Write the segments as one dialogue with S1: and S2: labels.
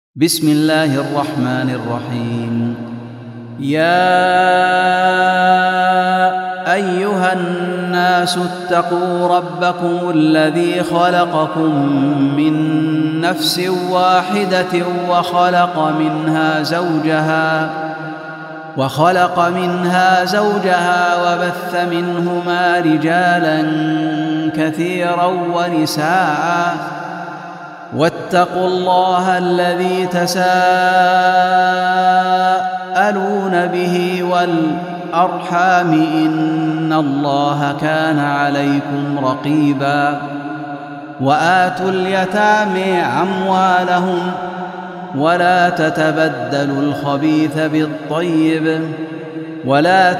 S1: بسم الله الرحمن الرحيم. يا أيها الناس اتقوا ربكم الذي خلقكم من نفس واحدة وخلق منها زوجها وبث منهما رجالا كثيرا ونساء واتقوا الله الذي تساءلون به والأرحام إن الله كان عليكم رقيبا. وآتوا اليتامى أموالهم ولا تتبدلوا الخبيث بالطيب ولا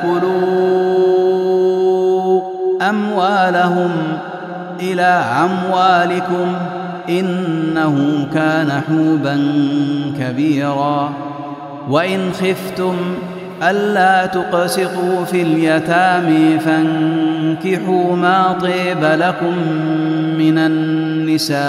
S1: تأكلوا أموالهم إلى أموالكم إنه كان حوبا كبيرا. وإن خفتم ألا تقسطوا في اليتامى فانكحوا ما طيب لكم من النساء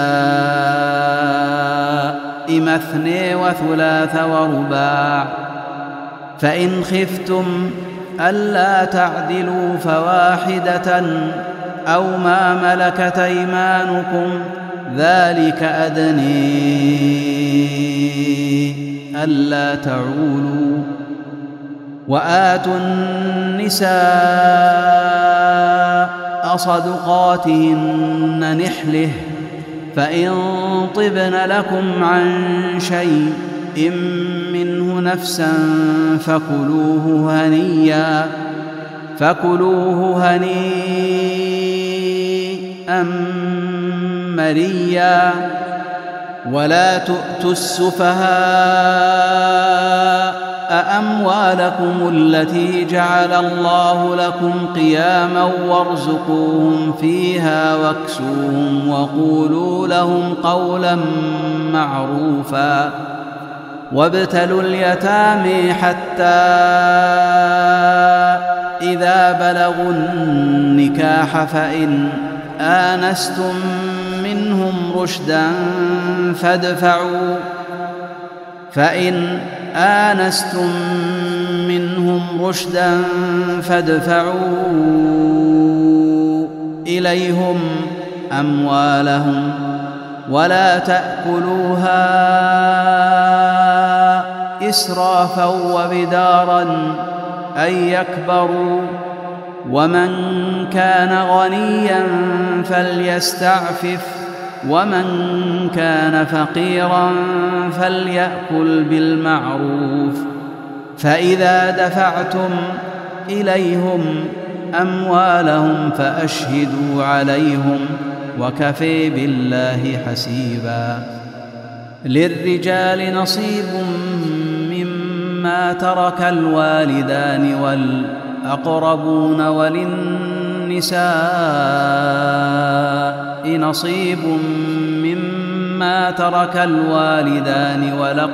S1: مثني وثلاث ورباع، فإن خفتم ألا تعدلوا فواحدة أو ما ملكت أيمانكم ذلك أدني ألا تعولوا. وآتوا النساء صدقاتهن نحله فإن طبن لكم عن شيء منه نفسا فكلوه هنيئا مريا. ولا تؤتوا السفهاء أموالكم التي جعل الله لكم قياما وارزقوهم فيها واكسوهم وقولوا لهم قولا معروفا. وابتلوا اليتامى حتى إذا بلغوا النكاح فإن آنستم منهم رشدا فادفعوا إليهم أموالهم ولا تأكلوها إسرافا وبدارا أن يكبروا. ومن كان غنيا فليستعفف ومن كان فقيرا فليأكل بالمعروف. فإذا دفعتم إليهم أموالهم فأشهدوا عليهم وكفى بالله حسيبا. للرجال نصيب مما ترك الوالدان والأقربون وللنساء نصيب مما ترك الوالدان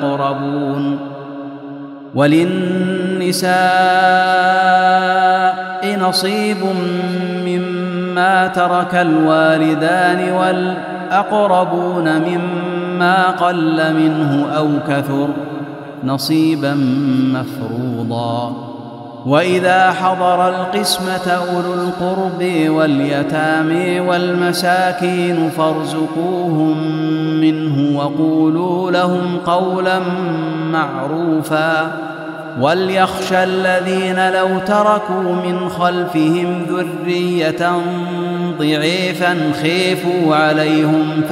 S1: والأقربون مما قل منه أو كثر نصيبا مفروضا. وإذا حضر القسمة أولو القرب واليتامى والمساكين فارزقوهم منه وقولوا لهم قولا معروفا. وليخشى الذين لو تركوا من خلفهم ذرية ضعيفا خيفوا عليهم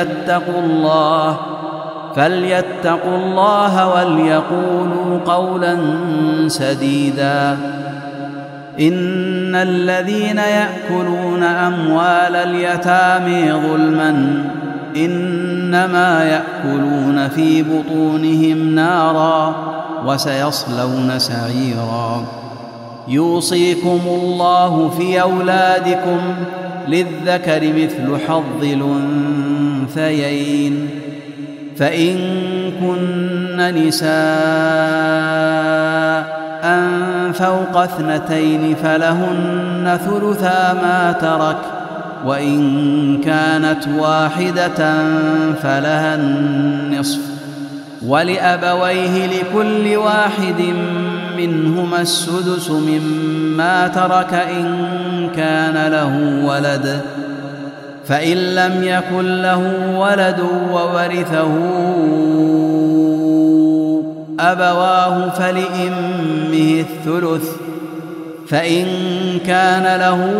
S1: فليتقوا الله وليقولوا قولا سديدا. إن الذين يأكلون أموال اليتامى ظلما إنما يأكلون في بطونهم نارا وسيصلون سعيرا. يوصيكم الله في أولادكم للذكر مثل حظ الأنثيين. فإن كن نساء فوق 2 فلهن ثلثا ما ترك وإن كانت واحدة فلها النصف ولأبويه لكل واحد منهما السدس مما ترك إن كان له ولد، فإن لم يكن له ولد وورثه أبواه فلأمه الثلث، فإن كان له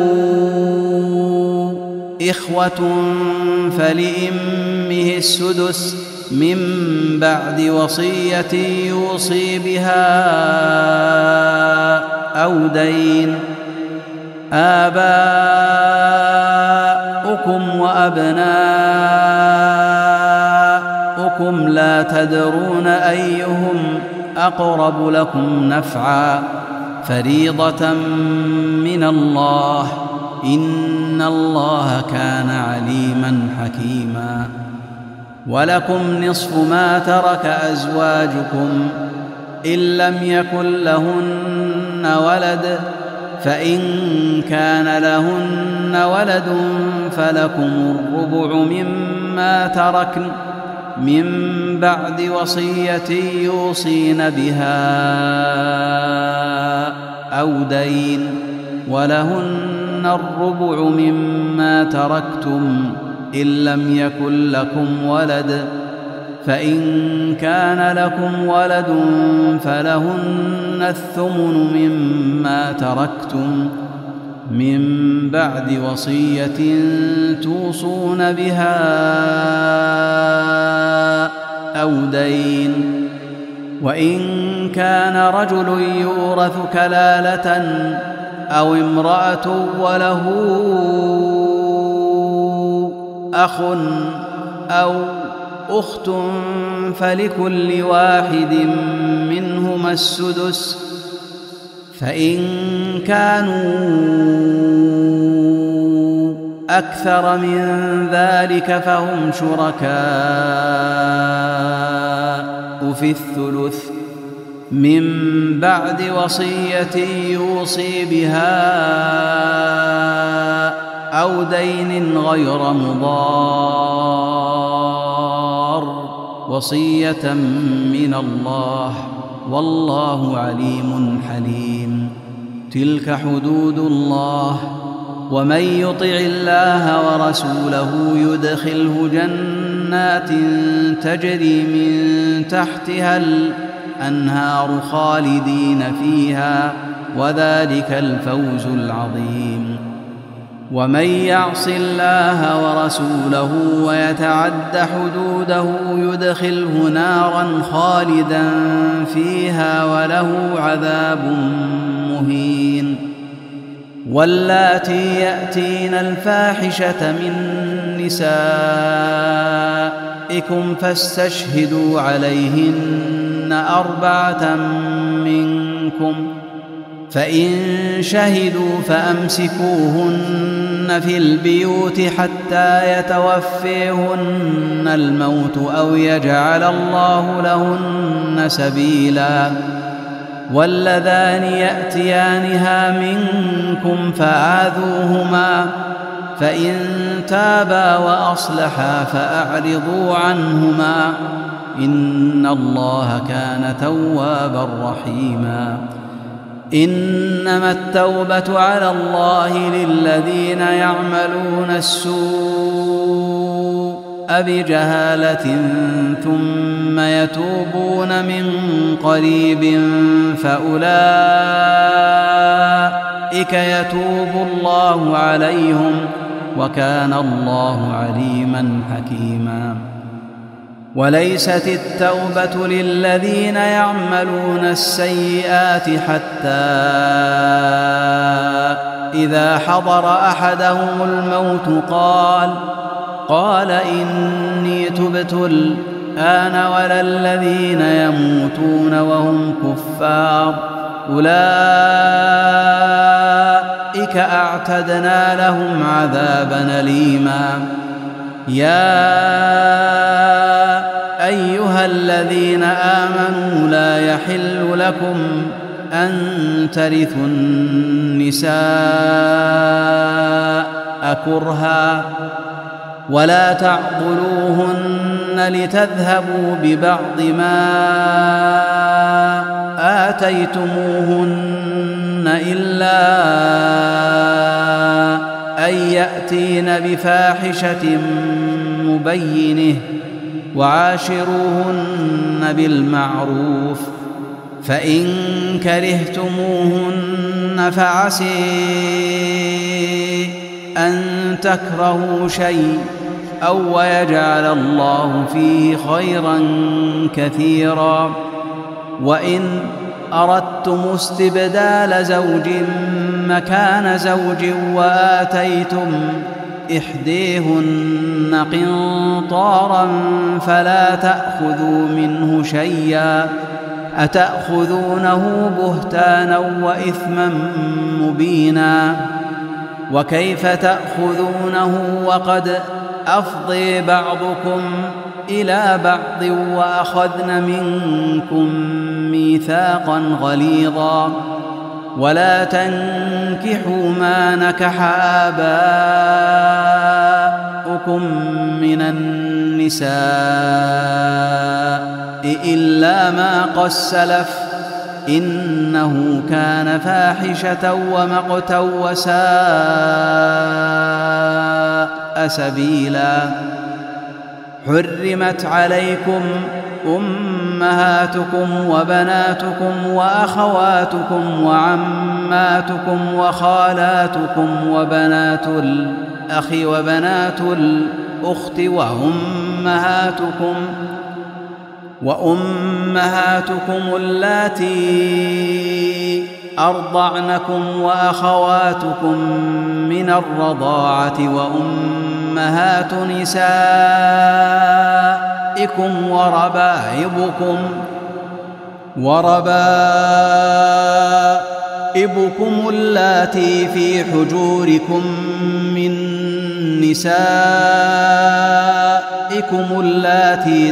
S1: إخوة فلأمه السدس من بعد وصية يوصي بها أو دين. آباؤكم وأبناؤكم لا تدرون أيهم أقرب لكم نفعا، فريضة من الله، إن الله كان عليما حكيما. ولكم نصف ما ترك أزواجكم إن لم يكن لهن ولد، فإن كان لهن ولد فلكم الربع مما تركن من بعد وصية يوصين بها أو دين، ولهن الربع مما تركتم إن لم يكن لكم ولد، فإن كان لكم ولد فلهن الثمن مما تركتم من بعد وصية توصون بها أو دين. وإن كان رجل يورث كلالة أو امرأة وله أخ أو أخت فلكل واحد منهما السدس، فإن كانوا أكثر من ذلك فهم شركاء في الثلث من بعد وصية يوصي بها أو دين غير مضار، وصية من الله، والله عليم حليم. تلك حدود الله، ومن يطع الله ورسوله يدخله جنات تجري من تحتها الأنهار خالدين فيها، وذلك الفوز العظيم. ومن يعص الله ورسوله ويتعد حدوده يدخله نارا خالدا فيها وله عذاب مهين. واللاتي يأتين الفاحشة من نسائكم فاستشهدوا عليهن 4 منكم، فإن شهدوا فأمسكوهن في البيوت حتى يتوفيهن الموت أو يجعل الله لهن سبيلا. واللذان يأتيانها منكم فآذوهما، فإن تابا وأصلحا فأعرضوا عنهما، إن الله كان توابا رحيما. إنما التوبة على الله للذين يعملون السوء بجهالة ثم يتوبون من قريب فأولئك يتوب الله عليهم، وكان الله عليما حكيما. وليست التوبة للذين يعملون السيئات حتى إذا حضر أحدهم الموت قال إني تبت الآن، ولا الذين يموتون وهم كفار أولئك أعتدنا لهم عذابا أليما. يا أيها الذين آمنوا لا يحل لكم أن ترثوا النساء كرها، ولا تعضلوهن لتذهبوا ببعض ما آتيتموهن إلا أن يأتين بفاحشة مبينة وعاشروهن بالمعروف فإن كرهتموهن فعسي أن تكرهوا شيء أو يجعل الله فيه خيرا كثيرا وإن أردتم استبدال زوج مكان زوج وآتيتم إحديهن قنطارا فلا تأخذوا منه شيئا أتأخذونه بهتانا وإثما مبينا وكيف تأخذونه وقد أفضي بعضكم إلى بعض وأخذن منكم ميثاقا غليظا ولا تنكحوا ما نكح آباؤكم من النساء إلا ما قد سلف إنه كان فاحشة ومقتا وساء سبيلا حرمت عليكم أمهاتكم وبناتكم وأخواتكم وعماتكم وخالاتكم وبنات الأخ وبنات الأخت وأمهاتكم اللاتي أرضعنكم وأخواتكم من الرضاعة وأمهات نسائكم وربائبكم اللاتي في حجوركم من نسائكم اللاتي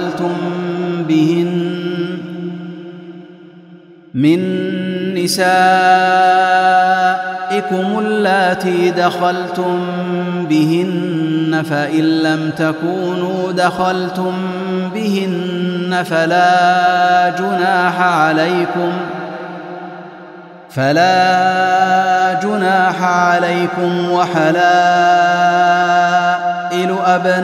S1: دخلتم بهن فإن لم تكونوا دخلتم بهن فلا جناح عليكم وحلائل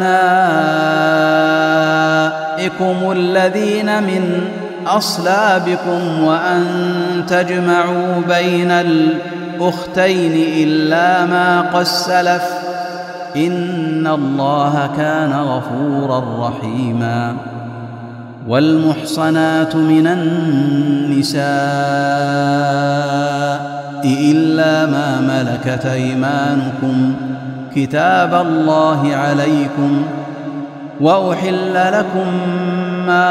S1: أبنائكم الذين من أصلابكم وأن تجمعوا بين الأختين إلا ما قد سلف إن الله كان غفورا رحيما والمحصنات من النساء إلا ما ملكت أيمانكم كتاب الله عليكم وأحل لكم ما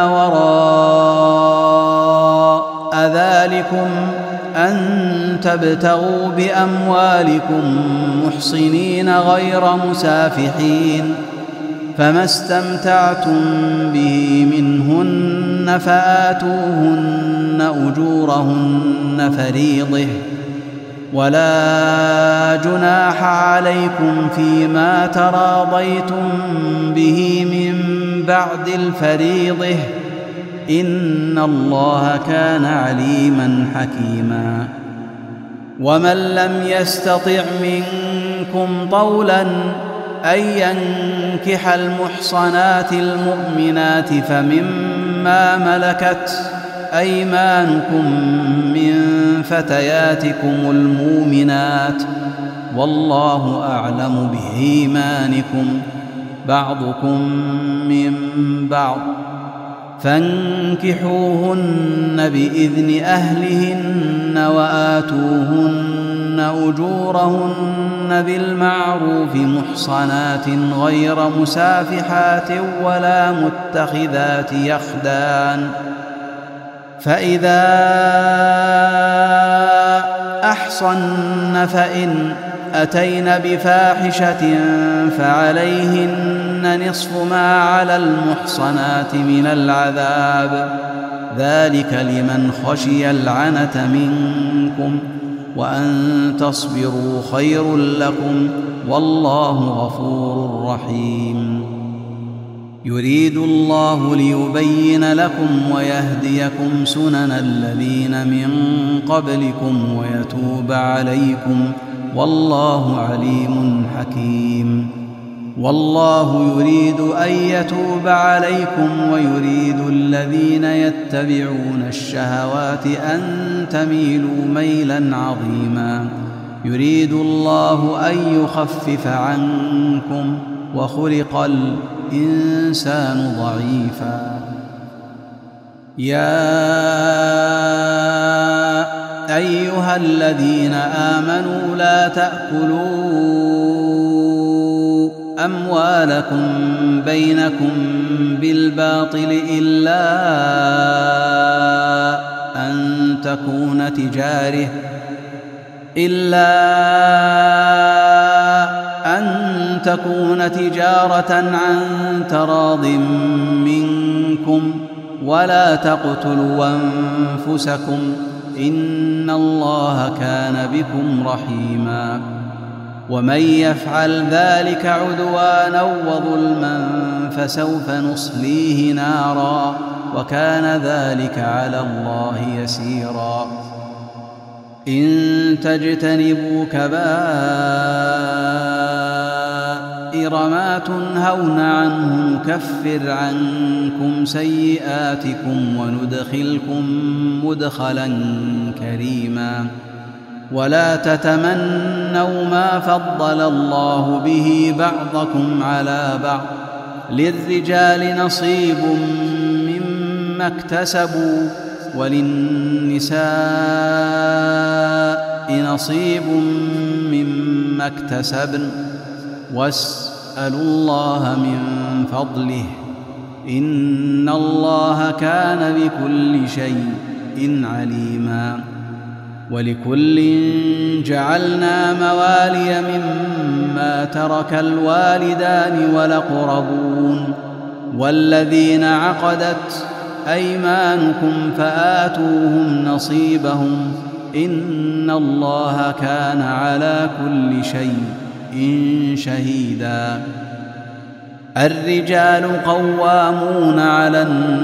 S1: وراء ذلكم أن تبتغوا بأموالكم محصنين غير مسافحين فما استمتعتم به منهن فآتوهن أجورهن فريضة ولا جناح عليكم فيما تراضيتم به من بعد الفريضة إن الله كان عليما حكيما ومن لم يستطع منكم طولا أن ينكح المحصنات المؤمنات فمما ملكت أيمانكم من فتياتكم المؤمنات والله أعلم بإيمانكم بعضكم من بعض فانكحوهن بإذن أهلهن وآتوهن أجورهن بالمعروف محصنات غير مسافحات ولا متخذات يخدان فإذا أحصن فإن أتين بفاحشة فعليهن نصف ما على المحصنات من العذاب ذلك لمن خشي العنة منكم وأن تصبروا خير لكم والله غفور رحيم يريد الله ليبين لكم ويهديكم سنن الذين من قبلكم ويتوب عليكم، والله عليم حكيم. والله يريد أن يتوب عليكم ويريد الذين يتبعون الشهوات أن تميلوا ميلا عظيما. يريد الله أن يخفف عنكم وخلق الإنسان ضعيفا. يا أيها الذين آمنوا لا تأكلوا أموالكم بينكم بالباطل إلا أن تكون تجارة عن تراض منكم، ولا تقتلوا أنفسكم إن الله كان بكم رحيما. ومن يفعل ذلك عدوانا وظلما فسوف نصليه نارا، وكان ذلك على الله يسيرا. إن تجتنبوا كبائر ما تنهون عنه نكفر عنكم سيئاتكم وندخلكم مدخلا كريما. ولا تتمنوا ما فضل الله به بعضكم على بعض، للرجال نصيب مما اكتسبوا وللنساء نصيب مما اكتسبن، واسألوا الله من فضله إن الله كان بكل شيء عليما. ولكل جعلنا موالي مما ترك الوالدان والأقربون والذين عقدت أيمانكم فآتوهم نصيبهم إن الله كان على كل شيء شهيدا. الرجال قوامون على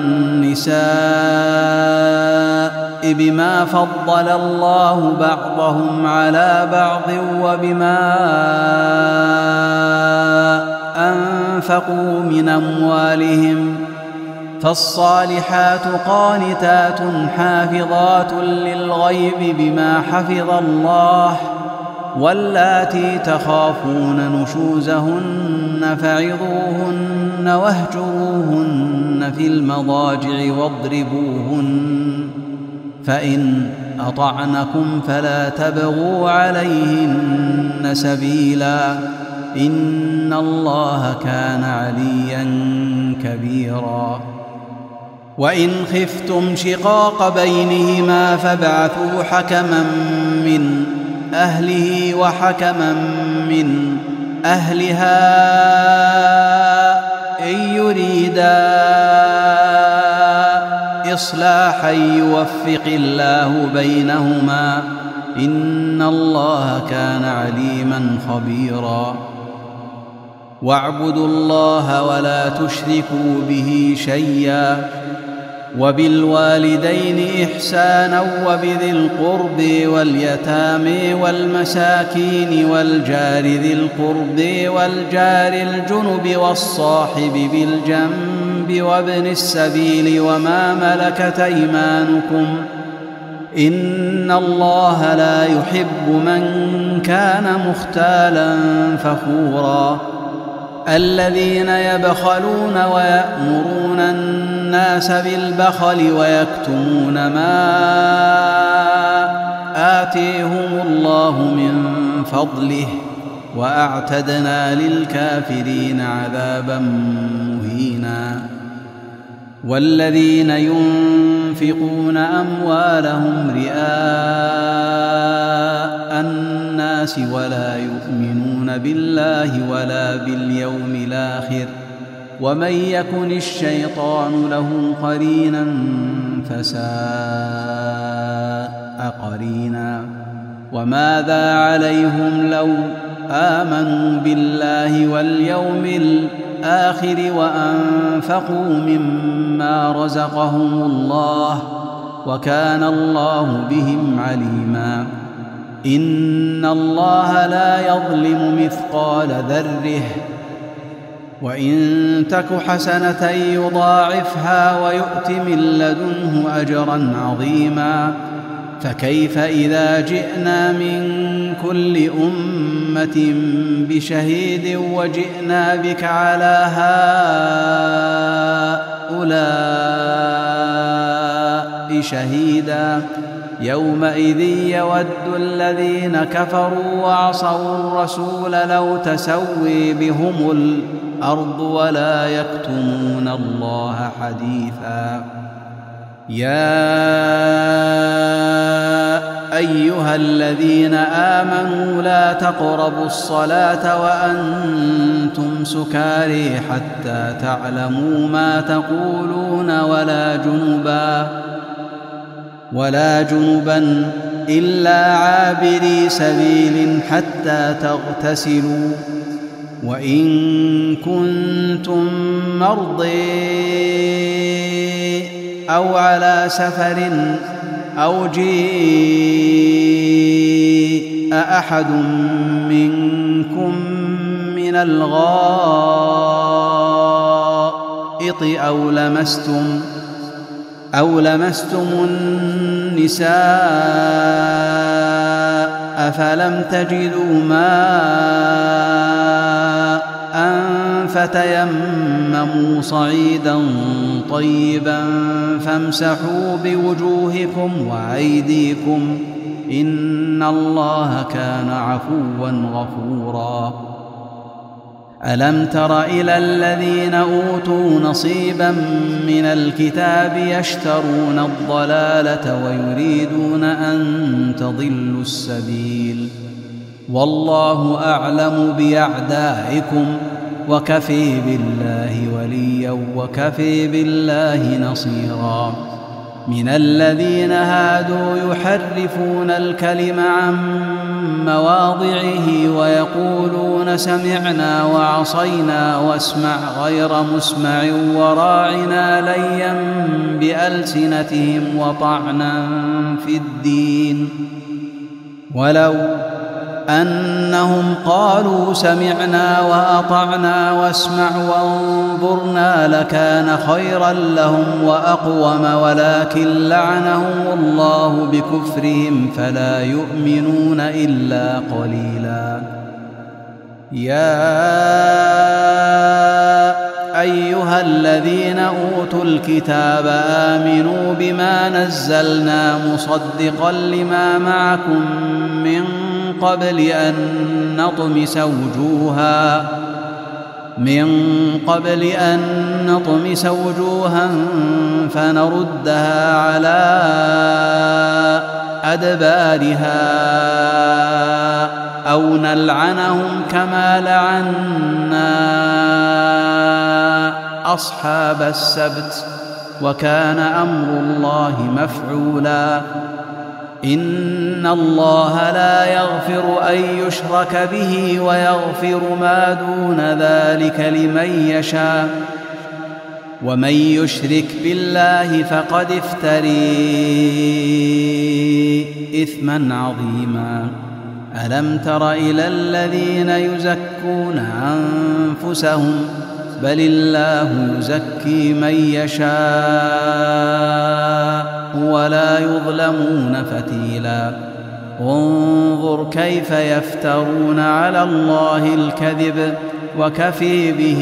S1: النساء بما فضل الله بعضهم على بعض وبما أنفقوا من أموالهم، فالصالحات قانتات حافظات للغيب بما حفظ الله، واللاتي تخافون نشوزهن فعظوهن واهجروهن في المضاجع واضربوهن، فإن أطعنكم فلا تبغوا عليهن سبيلا إن الله كان عليا كبيرا. وإن خفتم شقاق بينهما فابعثوا حكما من أهله وحكما من أهلها إن يريدا إصلاحا يوفق الله بينهما إن الله كان عليما خبيرا. واعبدوا الله ولا تشركوا به شيئا، وبالوالدين إحسانا وبذي القرب واليتامى والمساكين والجار ذي القرب والجار الجنب والصاحب بالجنب وابن السبيل وما ملكت أيمانكم إن الله لا يحب من كان مختالا فخورا. الذين يبخلون ويأمرون الناس بالبخل ويكتمون ما آتيهم الله من فضله وأعتدنا للكافرين عذابا مهينا. والذين ينفقون أموالهم رئاء الناس ولا يؤمنون بالله ولا باليوم الآخر ومن يكن الشيطان له قرينا فساء قرينا. وماذا عليهم لو آمنوا بالله واليوم الآخر وأنفقوا مما رزقهم الله وكان الله بهم عليما إن الله لا يظلم مثقال ذرة وإن تك حسنة يضاعفها ويؤت من لدنه أجرا عظيما فكيف إذا جئنا من كل أمة بشهيد وجئنا بك على هؤلاء شهيدا يومئذ يود الذين كفروا وعصوا الرسول لو تسوي بهم الأرض ولا يكتمون الله حديثا يا أيها الذين آمنوا لا تقربوا الصلاة وأنتم سكارى حتى تعلموا ما تقولون ولا جنبا إلا عابري سبيل حتى تغتسلوا وإن كنتم مرضى أو على سفر أو جاء أحد منكم من الغائط أو لمستم النساء فلم تجدوا ماء فتيمموا صعيدا طيبا فامسحوا بوجوهكم وأيديكم إن الله كان عفوا غفورا ألم تر إلى الذين أوتوا نصيبا من الكتاب يشترون الضلالة ويريدون أن تضلوا السبيل والله أعلم بأعدائكم وكفي بالله وليا وكفي بالله نصيرا من الذين هادوا يحرفون الكلم عن مواضعه ويقولون سمعنا وعصينا واسمع غير مسمع وراعنا ليا بألسنتهم وطعنا في الدين ولو أنهم قالوا سمعنا وأطعنا واسمع وانظرنا لكان خيرا لهم وأقوم ولكن لعنهم الله بكفرهم فلا يؤمنون إلا قليلا يا أيها الذين أوتوا الكتاب آمنوا بما نزلنا مصدقا لما معكم من قبل أن نطمس وجوها فنردها على أدبارها أو نلعنهم كما لعنا أصحاب السبت وكان أمر الله مفعولا إن الله لا يغفر أن يشرك به ويغفر ما دون ذلك لمن يشاء ومن يشرك بالله فقد افتري إثما عظيما ألم تر إلى الذين يزكون أنفسهم بل الله يزكي من يشاء ولا يظلمون فتيلا انظر كيف يفترون على الله الكذب وكفي به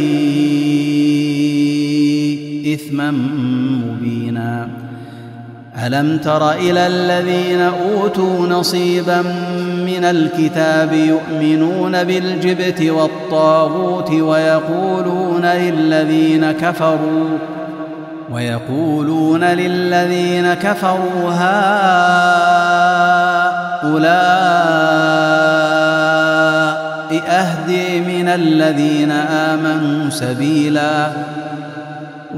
S1: إثما مبينا ألم تر إلى الذين أوتوا نصيبا من الكتاب يؤمنون بالجبت والطاغوت ويقولون للذين كفروا هؤلاء أهدي من الذين آمنوا سبيلا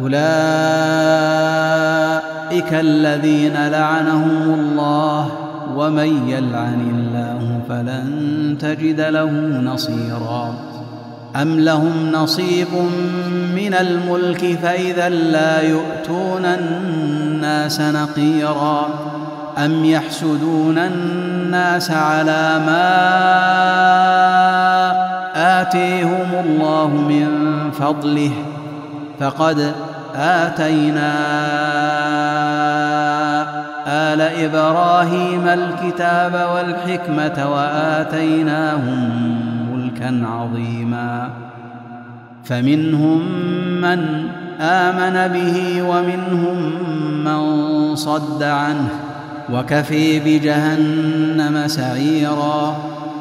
S1: أولئك الذين لعنهم الله ومن يلعن الله فلن تجد له نصيرا أم لهم نصيب من الملك فإذا لا يؤتون الناس نقيرا أم يحسدون الناس على ما آتيهم الله من فضله فقد آتينا آل إبراهيم الكتاب والحكمة وآتيناهم ملكا عظيما فمنهم من آمن به ومنهم من صد عنه وكفي بجهنم سعيرا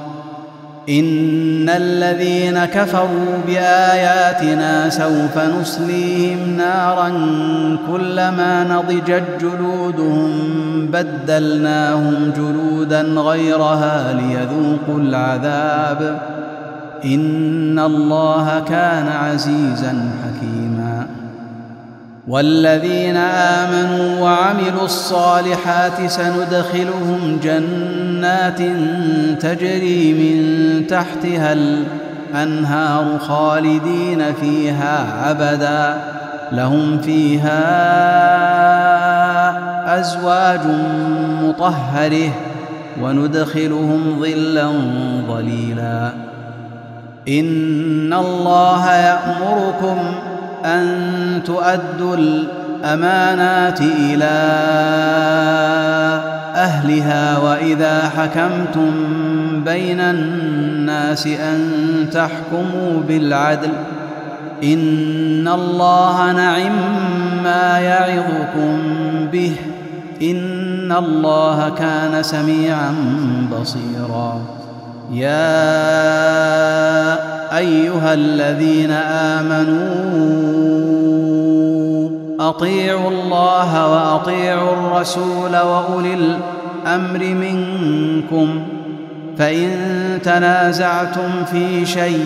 S1: إن الذين كفروا بآياتنا سوف نصليهم نارا كلما نضجت جلودهم بدلناهم جلودا غيرها ليذوقوا العذاب إن الله كان عزيزا حكيما والذين آمنوا وعملوا الصالحات سندخلهم جنات تجري من تحتها الأنهار خالدين فيها أبدا لهم فيها أزواج مطهرة وندخلهم ظلا ظليلا إن الله يأمركم أن تؤدوا الأمانات إلى أهلها وإذا حكمتم بين الناس أن تحكموا بالعدل إن الله نعم ما يعظكم به إن الله كان سميعا بصيرا يا أيها الذين آمنوا أطيعوا الله وأطيعوا الرسول وأولي الأمر منكم فإن تنازعتم في شيء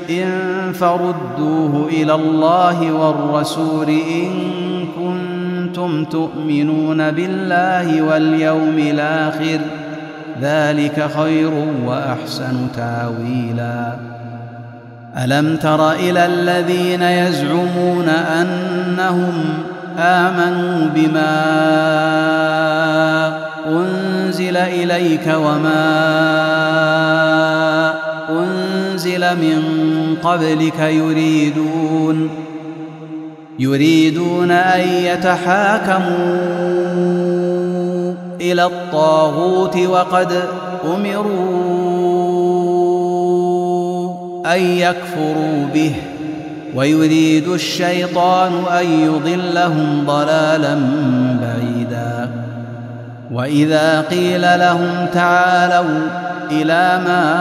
S1: فردوه إلى الله والرسول إن كنتم تؤمنون بالله واليوم الآخر ذلك خير وأحسن تاويلا ألم تر إلى الذين يزعمون أنهم آمنوا بما أنزل إليك وما أنزل من قبلك يريدون أن يتحاكموا إلى الطاغوت وقد أمروا أن يكفروا به ويريد الشيطان أن يضلهم ضلالا بعيدا وإذا قيل لهم تعالوا إلى ما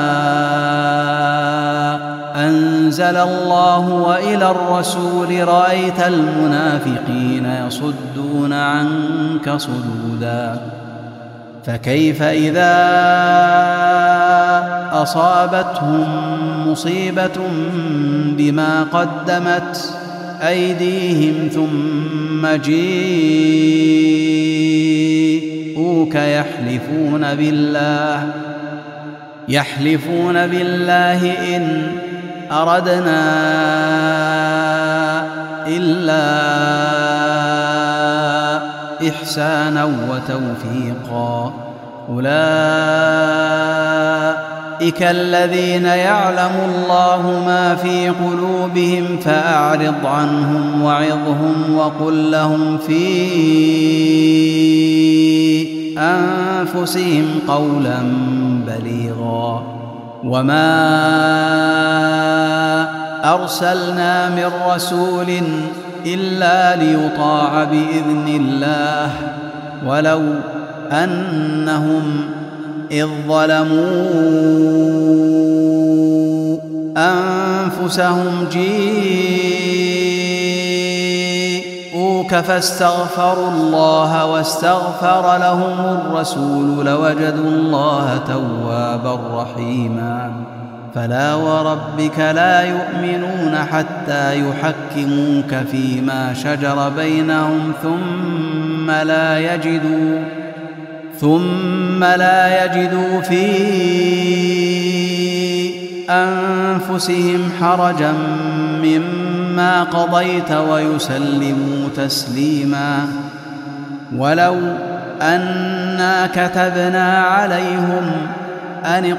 S1: أنزل الله وإلى الرسول رأيت المنافقين يصدون عنك صدودا فكيف إذا أصابتهم مصيبة بما قدمت أيديهم ثم جيءوك يحلفون بالله إن أردنا إلا إحسانا وتوفيقا أولئك الذين يعلم الله ما في قلوبهم فأعرض عنهم وعظهم وقل لهم في أنفسهم قولا بليغا وما أرسلنا من رسول إلا ليطاع بإذن الله ولو أنهم إذ ظلموا أنفسهم جيءوك فاستغفروا الله واستغفر لهم الرسول لوجدوا الله توابا رحيما فلا وربك لا يؤمنون حتى يحكموك فيما شجر بينهم ثم ثم لا يجدوا في أنفسهم حرجا مما قضيت ويسلموا تسليما. ولو أنا كتبنا عليهم أن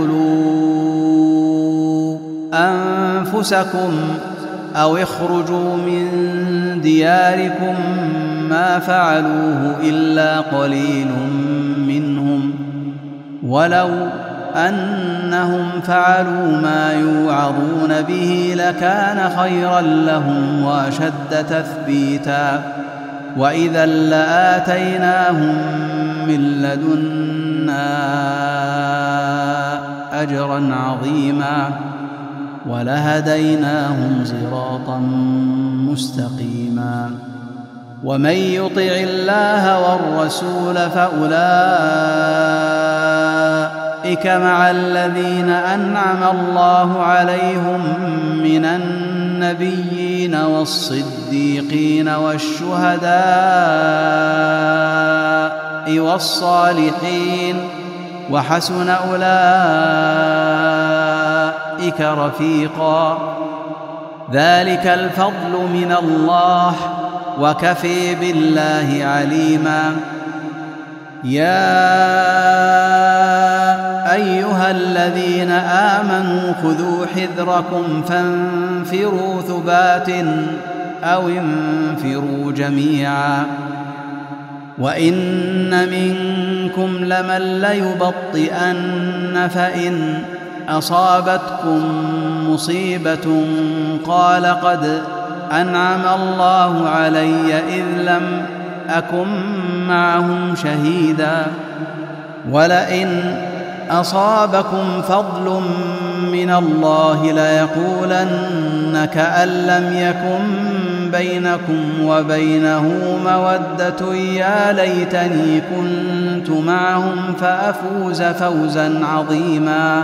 S1: اقتلوا أنفسكم أو اخرجوا من دياركم ما فعلوه إلا قليل منهم، ولو أنهم فعلوا ما يوعظون به لكان خيرا لهم وأشد تثبيتا، وإذا لآتيناهم من لدنا أجرا عظيما ولهديناهم صراطا مستقيما. ومن يطع الله والرسول فأولئك مع الذين أنعم الله عليهم من النبيين والصديقين والشهداء والصالحين، وحسن أولئك رفيقا. ذلك الفضل من الله وكفى بالله عليما. يا أيها الذين آمنوا خذوا حذركم فانفروا ثبات أو انفروا جميعا. وإن منكم لمن ليبطئن فإن أصابتكم مصيبة قال قد أنعم الله علي إذ لم أكن معهم شهيدا. ولئن أصابكم فضل من الله ليقولن كأن لم يكن بينكم وبينه مودة يا ليتني كنت معهم فأفوز فوزا عظيما.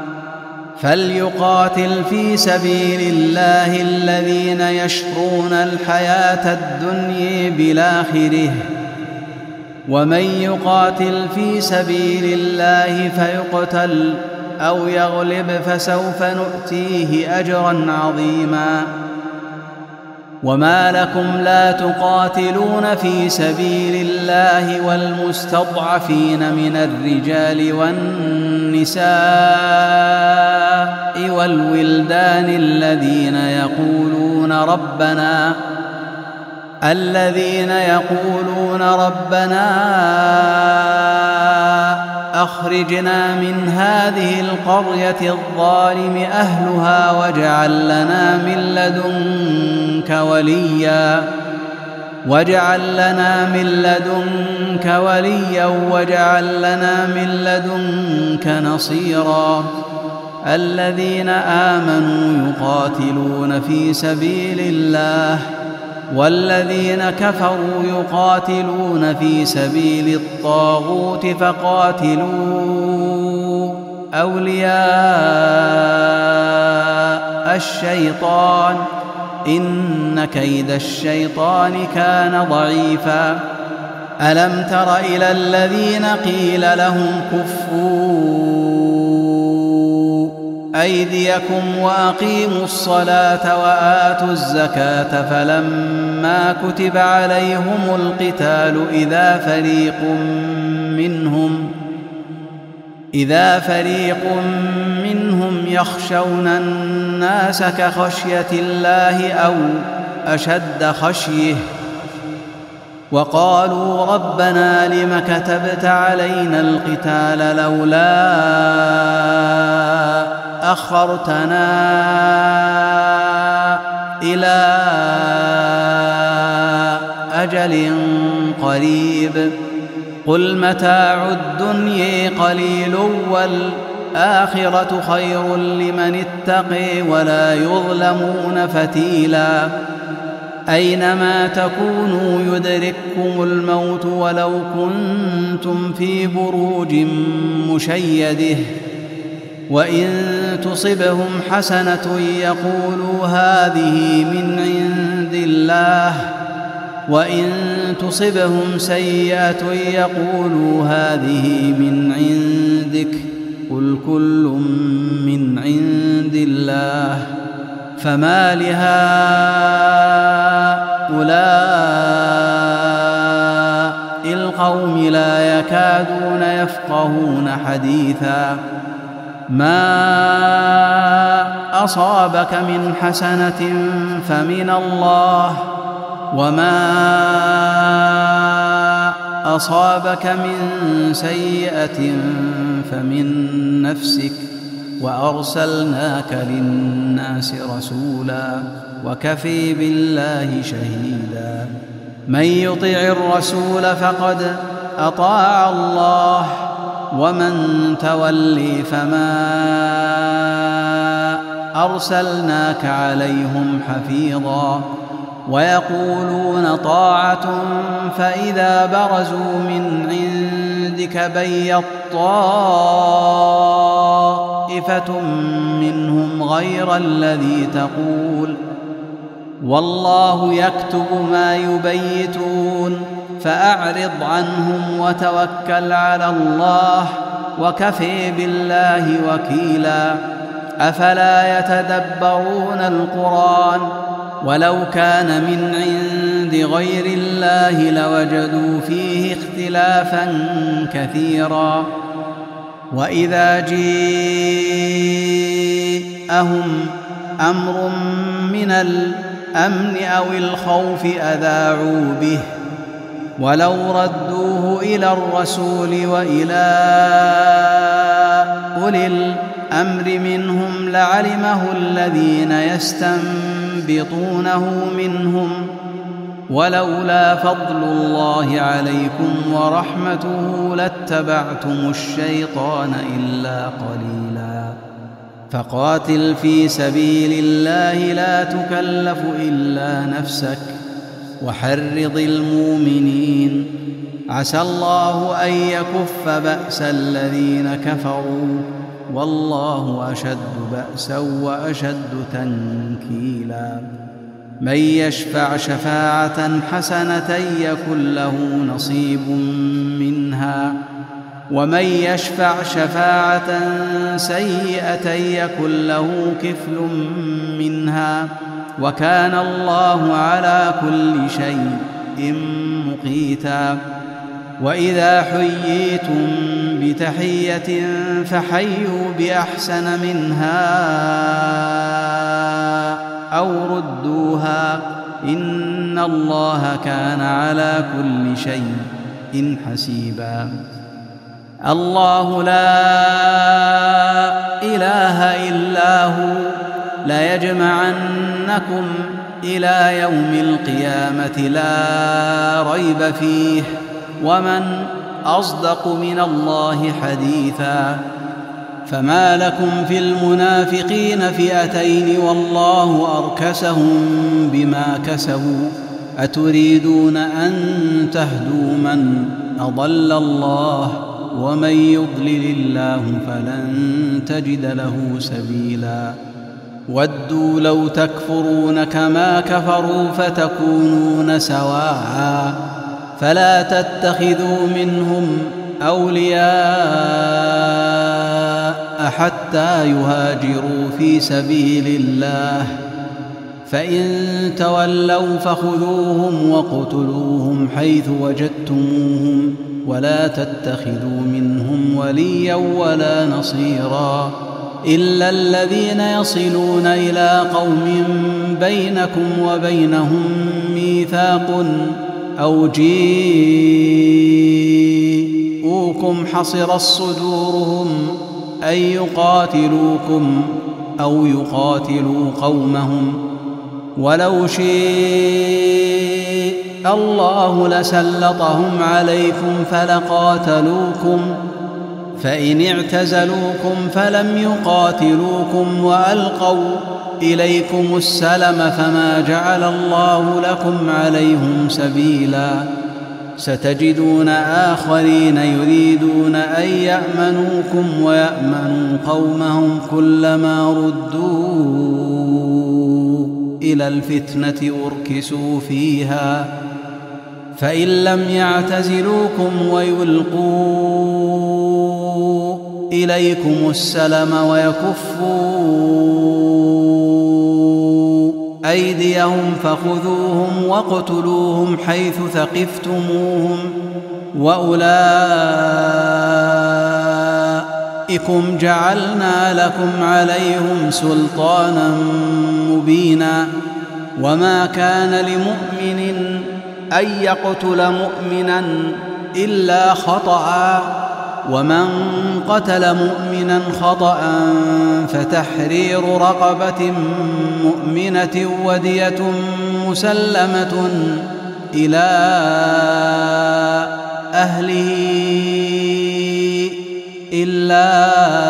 S1: فليقاتل في سبيل الله الذين يشرون الحياة الدنيا بالآخرة، ومن يقاتل في سبيل الله فيقتل أو يغلب فسوف نؤتيه أجرا عظيما. وما لكم لا تقاتلون في سبيل الله والمستضعفين من الرجال والنساء والولدان الذين يقولون ربنا أخرجنا من هذه القرية الظالم أهلها واجعل لنا من لدنك وليا واجعل لنا من لدنك نصيرا. الذين آمنوا يقاتلون في سبيل الله والذين كفروا يقاتلون في سبيل الطاغوت فقاتلوا أولياء الشيطان إن كيد الشيطان كان ضعيفا. ألم تر إلى الذين قيل لهم كفوا أيديكم وأقيموا الصلاة وآتوا الزكاة فلما كتب عليهم القتال إذا فريق منهم يخشون الناس كخشية الله أو أشد خشية وقالوا ربنا لم كتبت علينا القتال لولا أخرتنا إلى أجل قريب قل متاع الدنيا قليل والآخرة خير لمن اتقي ولا يظلمون فتيلا. أينما تكونوا يدرككم الموت ولو كنتم في بروج مشيدة وإن تصبهم حسنة يقولوا هذه من عند الله وإن تصبهم سيئة يقولوا هذه من عندك قل كل من عند الله فما لهؤلاء القوم لا يكادون يفقهون حديثا ما أصابك من حسنة فمن الله وما أصابك من سيئة فمن نفسك وأرسلناك للناس رسولا وكفى بالله شهيدا من يطع الرسول فقد أطاع الله ومن تولي فما أرسلناك عليهم حفيظا ويقولون طاعة فإذا برزوا من عندك بيت طائفة منهم غير الذي تقول والله يكتب ما يبيتون فأعرض عنهم وتوكل على الله وكفى بالله وكيلا أفلا يتدبرون القرآن ولو كان من عند غير الله لوجدوا فيه اختلافا كثيرا وإذا جاءهم أمر من الأمن أو الخوف أذاعوا به ولو ردوه إلى الرسول وإلى أولي الأمر منهم لعلمه الذين يستنبطونه منهم ولولا فضل الله عليكم ورحمته لاتبعتم الشيطان إلا قليلا فقاتل في سبيل الله لا تكلف إلا نفسك وحرض المؤمنين عسى الله أن يكف بأس الذين كفروا والله أشد بأسا وأشد تنكيلا من يشفع شفاعة حسنة يكن له نصيب منها ومن يشفع شفاعة سيئة يكن له كفل منها وكان الله على كل شيء مقيتا وإذا حييتم بتحية فحيوا بأحسن منها أو ردوها إن الله كان على كل شيء حسيبا الله لا إله إلا هو ليجمعنكم إلى يوم القيامة لا ريب فيه ومن أصدق من الله حديثا فما لكم في المنافقين فئتين والله أركسهم بما كسبوا أتريدون أن تهدوا من أضل الله ومن يضلل الله فلن تجد له سبيلا ودوا لو تكفرون كما كفروا فتكونون سواء فلا تتخذوا منهم أولياء حتى يهاجروا في سبيل الله فإن تولوا فخذوهم واقتلوهم حيث وجدتموهم ولا تتخذوا منهم وليا ولا نصيرا إلا الذين يصلون إلى قوم بينكم وبينهم ميثاق أو جيءوكم حصرت صدورهم أن يقاتلوكم أو يقاتلوا قومهم ولو شاء الله لسلطهم عليكم فلقاتلوكم فإن اعتزلوكم فلم يقاتلوكم وألقوا إليكم السلم فما جعل الله لكم عليهم سبيلا ستجدون آخرين يريدون أن يأمنوكم ويأمنوا قومهم كلما ردوا إلى الفتنة أركسوا فيها فإن لم يعتزلوكم ويلقوا إليكم السلم ويكفوا أيديهم فخذوهم واقتلوهم حيث ثقفتموهم وأولئكم جعلنا لكم عليهم سلطانا مبينا وما كان لمؤمن أن يقتل مؤمنا إلا خطأ ومن قتل مؤمنا خطأ فتحرير رقبة مؤمنة ودية مسلمة إلى أهله إلا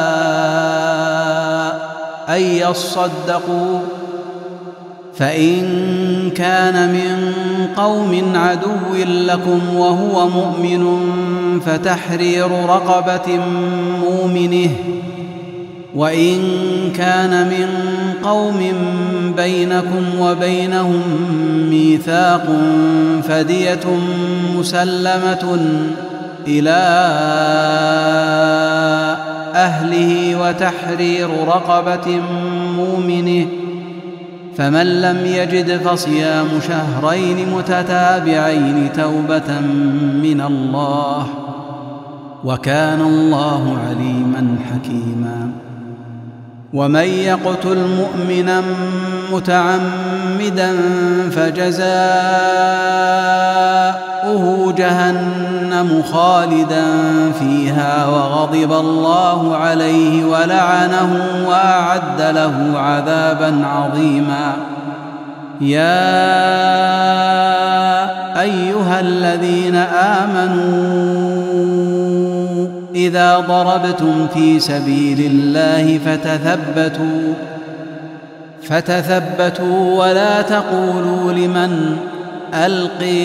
S1: أن يصدقوا فإن كان من قوم عدو لكم وهو مؤمن فتحرير رقبة مؤمنة وإن كان من قوم بينكم وبينهم ميثاق فدية مسلمة إلى أهله وتحرير رقبة مؤمنة فمن لم يجد فصيام شهرين متتابعين توبة من الله وكان الله عليما حكيما ومن يقتل مؤمنا متعمدا فجزاؤه جهنم خالدا فيها وغضب الله عليه ولعنه وأعد له عذابا عظيما يا أيها الذين آمنوا إذا ضربتم في سبيل الله فتثبتوا ولا تقولوا لمن ألقي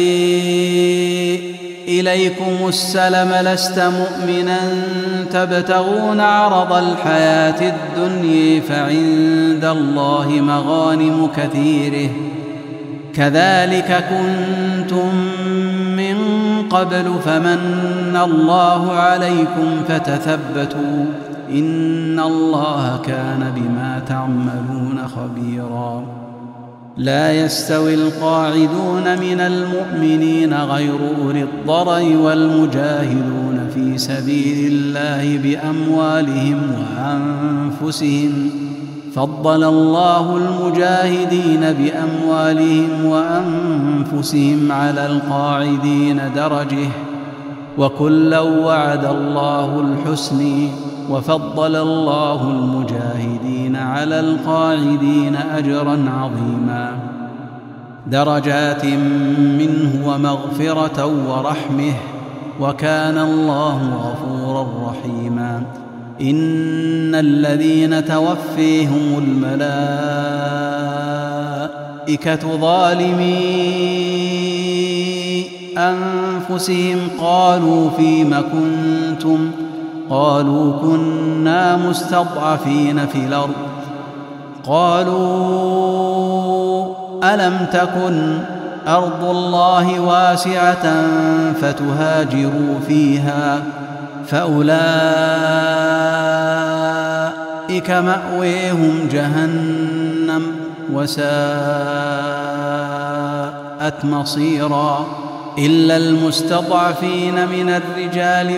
S1: إليكم السلم لست مؤمنا تبتغون عرض الحياة الدنيا فعند الله مغانم كثيره كذلك كنتم من قبل فمن الله عليكم فتثبتوا إن الله كان بما تعملون خبيرا لا يستوي القاعدون من المؤمنين غير أولي الضرر والمجاهدون في سبيل الله بأموالهم وأنفسهم فضل الله المجاهدين بأموالهم وأنفسهم على القاعدين درجة وكلا وعد الله الحسنى وفضل الله المجاهدين على القاعدين أجرا عظيما درجات منه ومغفرة ورحمه وكان الله غفورا رحيما إن الذين توفيهم الملائكة ظالمي أنفسهم قالوا فيم كنتم قالوا كنا مستضعفين في الأرض قالوا ألم تكن أرض الله واسعة فتهاجروا فيها فأولئك مأويهم جهنم وساءت مصيرا إلا المستضعفين من الرجال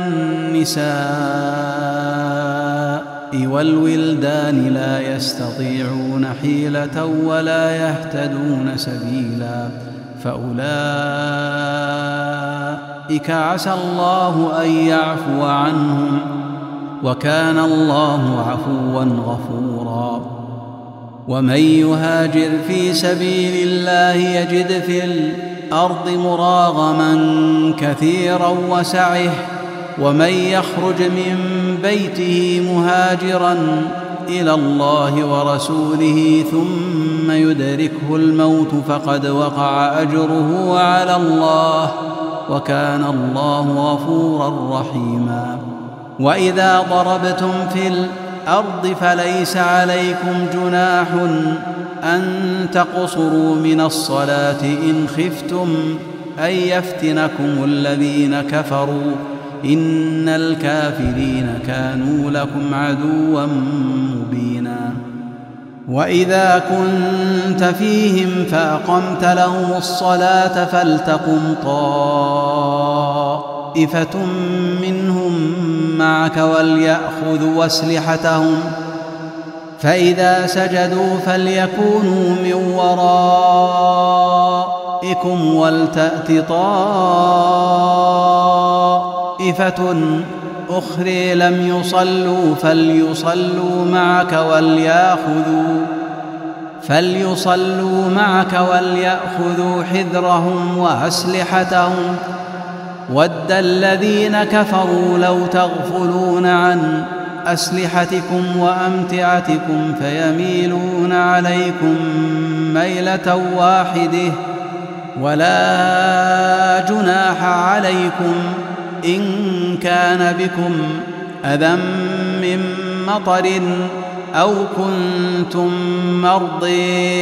S1: والنساء والولدان لا يستطيعون حيلة ولا يهتدون سبيلا فأولئك عسى الله أن يعفو عنهم وكان الله عفوا غفورا ومن يهاجر في سبيل الله يجد في الأرض مراغما كثيرا وسعه ومن يخرج من بيته مهاجرا إلى الله ورسوله ثم يدركه الموت فقد وقع أجره على الله وكان الله غفورا رحيما وإذا ضربتم في الأرض فليس عليكم جناح أن تقصروا من الصلاة إن خفتم أن يفتنكم الذين كفروا إن الكافرين كانوا لكم عدوا مبينا وإذا كنت فيهم فأقمت لهم الصلاة فلتقم طائفة منهم معك وليأخذوا أسلحتهم فإذا سجدوا فليكونوا من ورائكم ولتأت طائفة أخرى لم يصلوا فليصلوا معك وليأخذوا حذرهم وأسلحتهم ود الذين كفروا لو تغفلون عن أسلحتكم وأمتعتكم فيميلون عليكم ميلة واحدة ولا جناح عليكم إن كان بكم أذى من مطر أو كنتم مرضى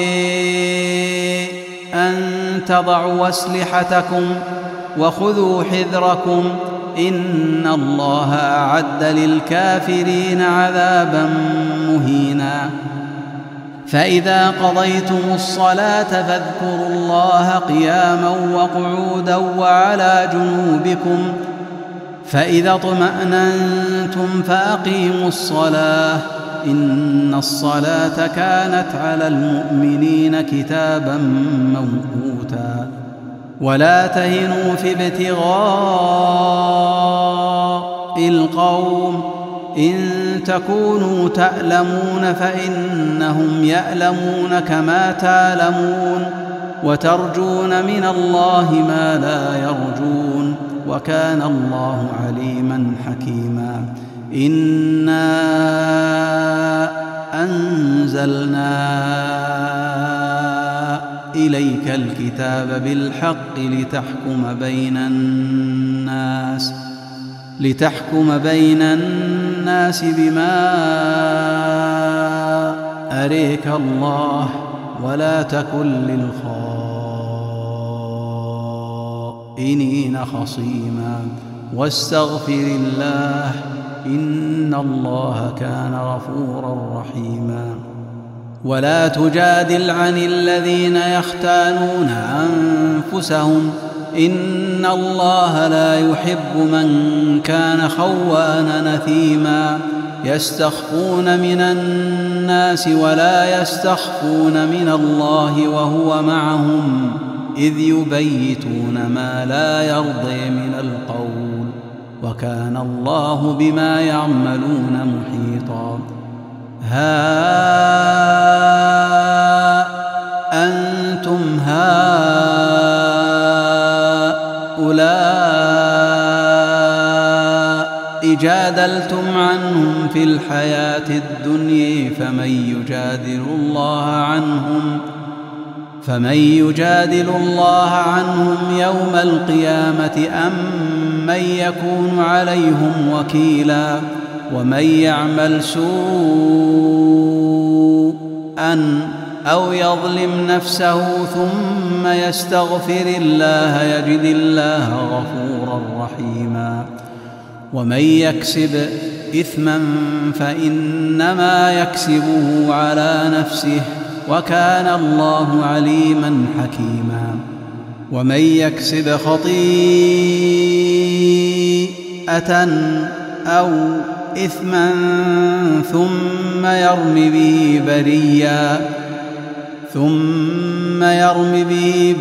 S1: أن تضعوا أسلحتكم وخذوا حذركم إن الله أعد للكافرين عذابا مهينا فإذا قضيتم الصلاة فاذكروا الله قياما وقعودا وعلى جنوبكم فإذا اطمأننتم فأقيموا الصلاة إن الصلاة كانت على المؤمنين كتابا موقوتا ولا تهنوا في ابتغاء القوم إن تكونوا تألمون فإنهم يألمون كما تألمون وترجون من الله ما لا يرجون وكان الله عليما حكيما إنا أنزلنا إليك الكتاب بالحق لتحكم بين الناس بما أريك الله ولا تكن للخائنين خصيما واستغفر الله إن الله كان غفورا رحيما ولا تجادل عن الذين يختانون أنفسهم إن الله لا يحب من كان خوانا نثيما يستخفون من الناس ولا يستخفون من الله وهو معهم إذ يبيتون ما لا يرضي من القول وكان الله بما يعملون محيطا ها أنتم هؤلاء جادلتم عنهم في الحياة الدنيا فمن يجادل الله عنهم يوم القيامة أم من يكون عليهم وكيلا ومن يعمل سوءا أو يظلم نفسه ثم يستغفر الله يجد الله غفورا رحيما ومن يكسب إثما فإنما يكسبه على نفسه وكان الله عليما حكيما ومن يكسب خطيئة أو إثما ثم يرم به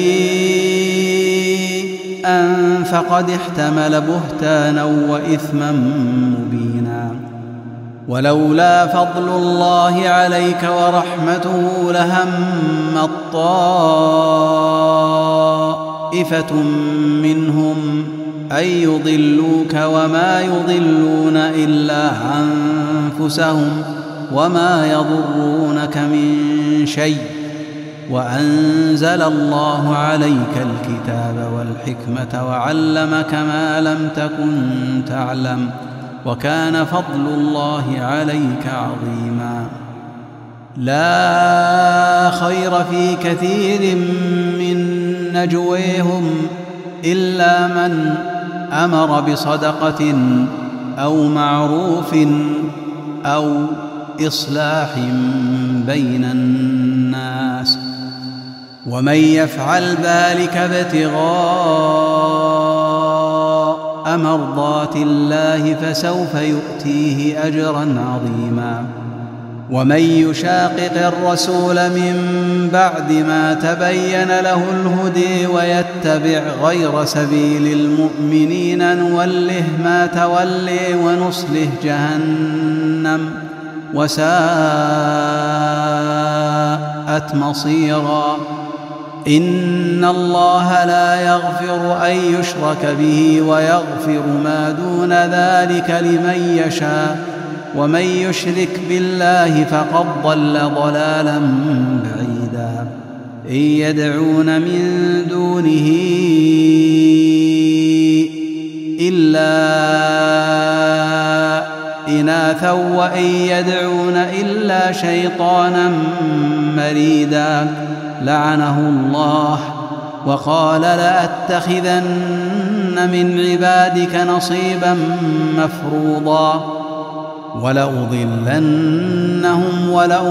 S1: بريئا فقد احتمل بهتانا وإثما مبينا ولولا فضل الله عليك ورحمته لهم طائفة منهم أن يضلوك وما يضلون إلا أنفسهم وما يضرونك من شيء وأنزل الله عليك الكتاب والحكمة وعلمك ما لم تكن تعلم وكان فضل الله عليك عظيما لا خير في كثير من نجويهم إلا من أمر بصدقة أو معروف أو إصلاح بين الناس، ومن يفعل ذلك ابتغاء مرضات الله فسوف يؤتيه أجرا عظيما. ومن يشاقق الرسول من بعد ما تبين له الهدي ويتبع غير سبيل المؤمنين نوله ما تولي ونصله جهنم وساءت مصيرا. إن الله لا يغفر أن يشرك به ويغفر ما دون ذلك لمن يشاء، ومن يشرك بالله فقد ضل ضلالا بعيدا. إن يدعون من دونه إلا إناثا وإن يدعون إلا شيطانا مريدا لعنه الله وقال لأتخذن من عبادك نصيبا مفروضا ولأضلنهم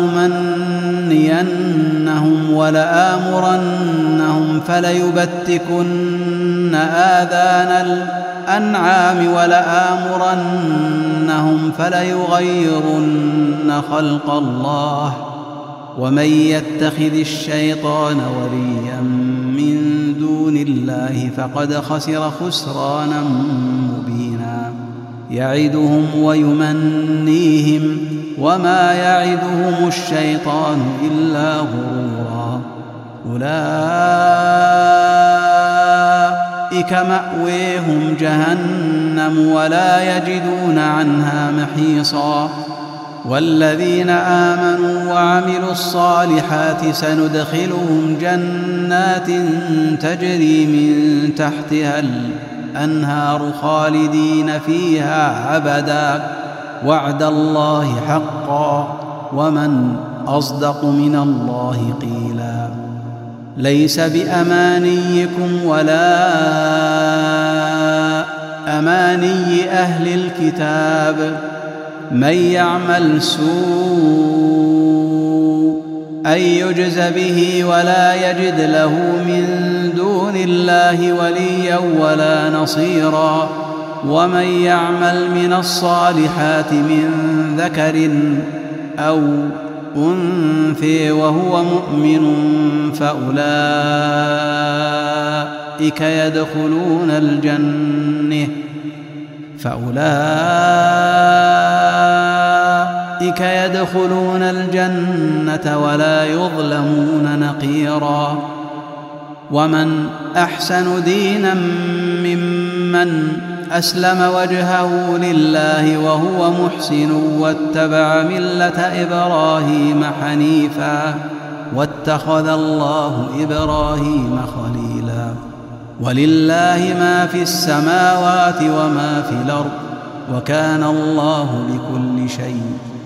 S1: ولأمنينهم ولآمرنهم فليبتكن آذان الأنعام ولآمرنهم فليغيرن خلق الله ومن يتخذ الشيطان وليا من دون الله فقد خسر خسرانا مبينا. يعدهم ويمنيهم وما يعدهم الشيطان إلا غرورا. أولئك مأويهم جهنم ولا يجدون عنها محيصا. والذين آمنوا وعملوا الصالحات سندخلهم جنات تجري من تحتها الأنهار خالدين فيها أبدا وعد الله حقا ومن أصدق من الله قيلا. ليس بأمانيكم ولا أماني أهل الكتاب من يعمل سوء أن يجز به ولا يجد له من دون الله وليا ولا نصيرا. ومن يعمل من الصالحات من ذكر أو أنثى وهو مؤمن فأولئك يدخلون الجنة ولا يظلمون نقيرا. ومن أحسن دينا ممن أسلم وجهه لله وهو محسن واتبع ملة إبراهيم حنيفا واتخذ الله إبراهيم خليلا. ولله ما في السماوات وما في الأرض وكان الله بكل شيء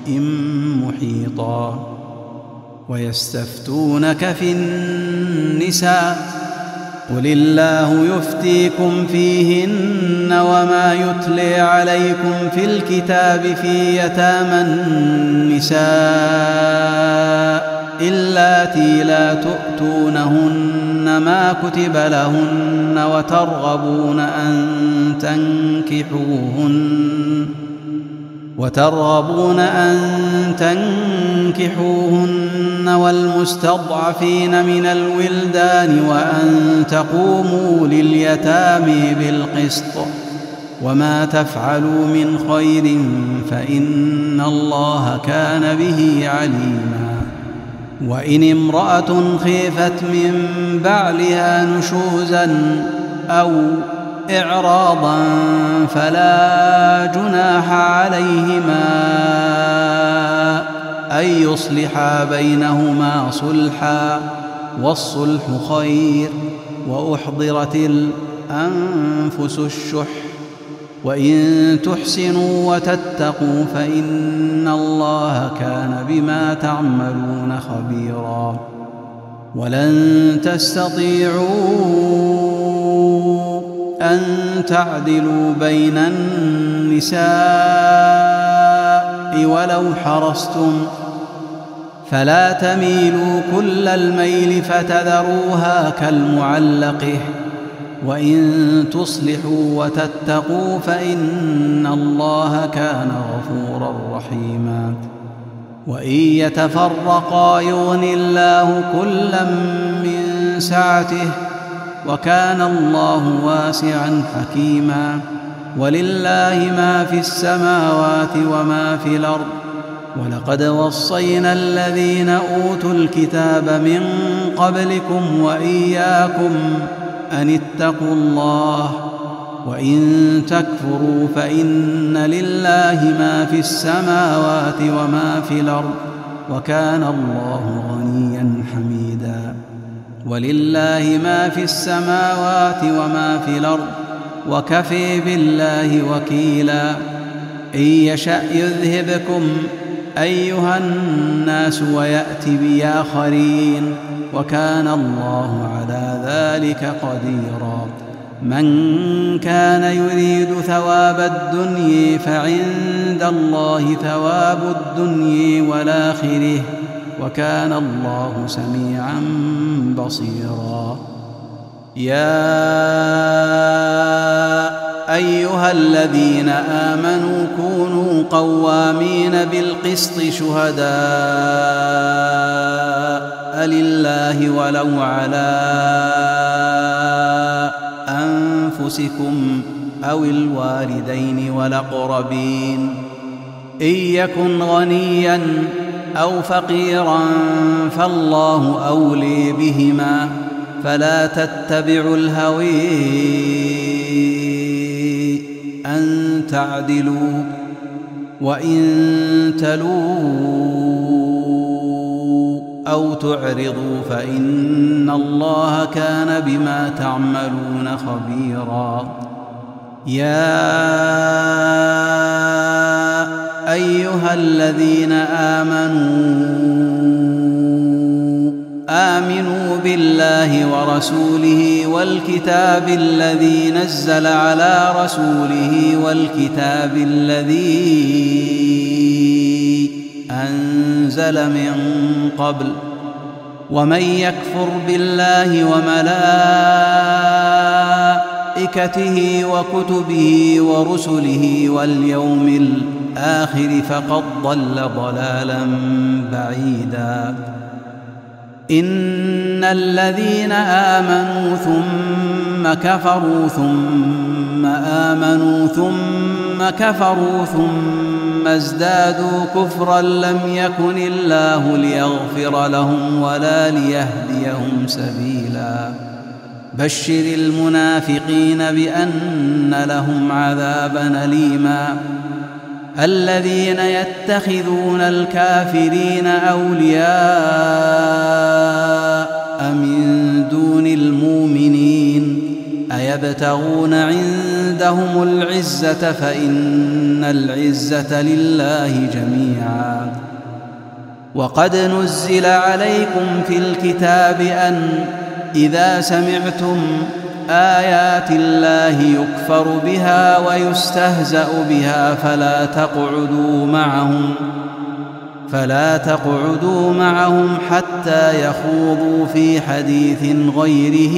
S1: محيطا. ويستفتونك في النساء قل الله يفتيكم فيهن وما يتلي عليكم في الكتاب في يتامى النساء اللاتي لا تؤتونهن ما كتب لهن وترغبون أن تنكحوهن والمستضعفين من الولدان وأن تقوموا لليتامى بالقسط وما تفعلوا من خير فإن الله كان به عليما. وإن امرأة خيفت من بعلها نشوزا أو إعراضا فلا جناح عليهما أن يصلحا بينهما صلحا والصلح خير وأحضرت الأنفس الشح وإن تحسنوا وتتقوا فإن الله كان بما تعملون خبيرا. ولن تستطيعوا أن تعدلوا بين النساء ولو حرصتم، فلا تميلوا كل الميل فتذروها كالمعلقة، وإن تصلحوا وتتقوا فإن الله كان غفورا رحيما. وإن يتفرقا يغن الله كلا من سعته، وكان الله واسعا حكيما. ولله ما في السماوات وما في الأرض، ولقد وصينا الذين أوتوا الكتاب من قبلكم وإياكم أن اتقوا الله، وإن تكفروا فإن لله ما في السماوات وما في الأرض، وكان الله غنيا حميدا. ولله ما في السماوات وما في الأرض، وكفى بالله وكيلا. إن يشأ يذهبكم أيها الناس ويأت بآخرين، وكان الله على ذلك قديرا. من كان يريد ثواب الدنيا فعند الله ثواب الدنيا والآخرة، وكان الله سميعا بصيرا. يا أيها الذين آمنوا كونوا قوامين بالقسط شهداء لله ولو على أنفسكم أو الوالدين والأقربين، إن يكن غنيا أو فقيرا فالله أولي بهما، فلا تتبعوا الهوى أن تعدلوا، وإن تلووا أو تعرضوا فإن الله كان بما تعملون خبيرا. يا أيها الذين آمنوا بالله ورسوله والكتاب الذي نزل على رسوله والكتاب الذي أنزل من قبل، ومن يكفر بالله وملائكته وكتبه ورسله واليوم الآخر فقد ضل ضلالا بعيدا. إن الذين آمنوا ثم كفروا ثم آمنوا ثم كفروا ثم ازدادوا كفرا لم يكن الله ليغفر لهم ولا ليهديهم سبيلا. بشر المنافقين بأن لهم عذابا أليما. الذين يتخذون الكافرين أولياء من دون المؤمنين أيبتغون عندهم العزة فإن العزة لله جميعا. وقد نزل عليكم في الكتاب أن إذا سمعتم آيات الله يكفر بها ويستهزأ بها فلا تقعدوا معهم حتى يخوضوا في حديث غيره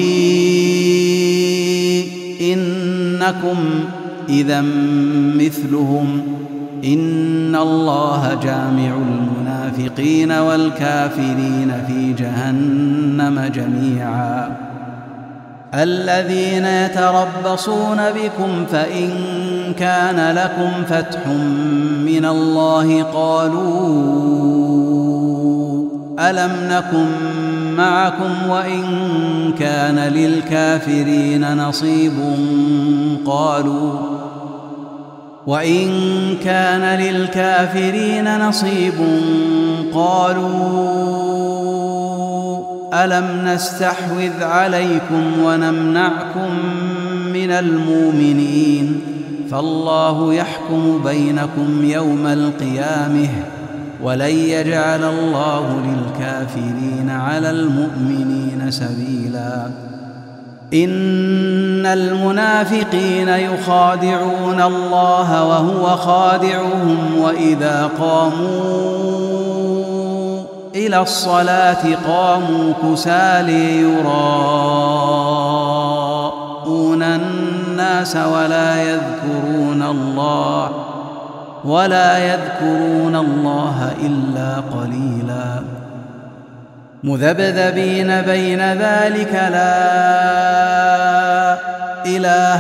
S1: إنكم إذا مثلهم. إن الله جامع المنافقين والكافرين في جهنم جميعا. الذين يتربصون بكم فإن كان لكم فتح من الله قالوا ألم نكن معكم وإن كان للكافرين نصيب قالوا ألم نستحوذ عليكم ونمنعكم من المؤمنين فالله يحكم بينكم يوم القيامة ولن يجعل الله للكافرين على المؤمنين سبيلا إن المنافقين يخادعون الله وهو خادعهم وإذا قاموا إلى الصلاة قاموا كسالى يراءون الناس ولا يذكرون الله إلا قليلا مذبذبين بين ذلك لا إله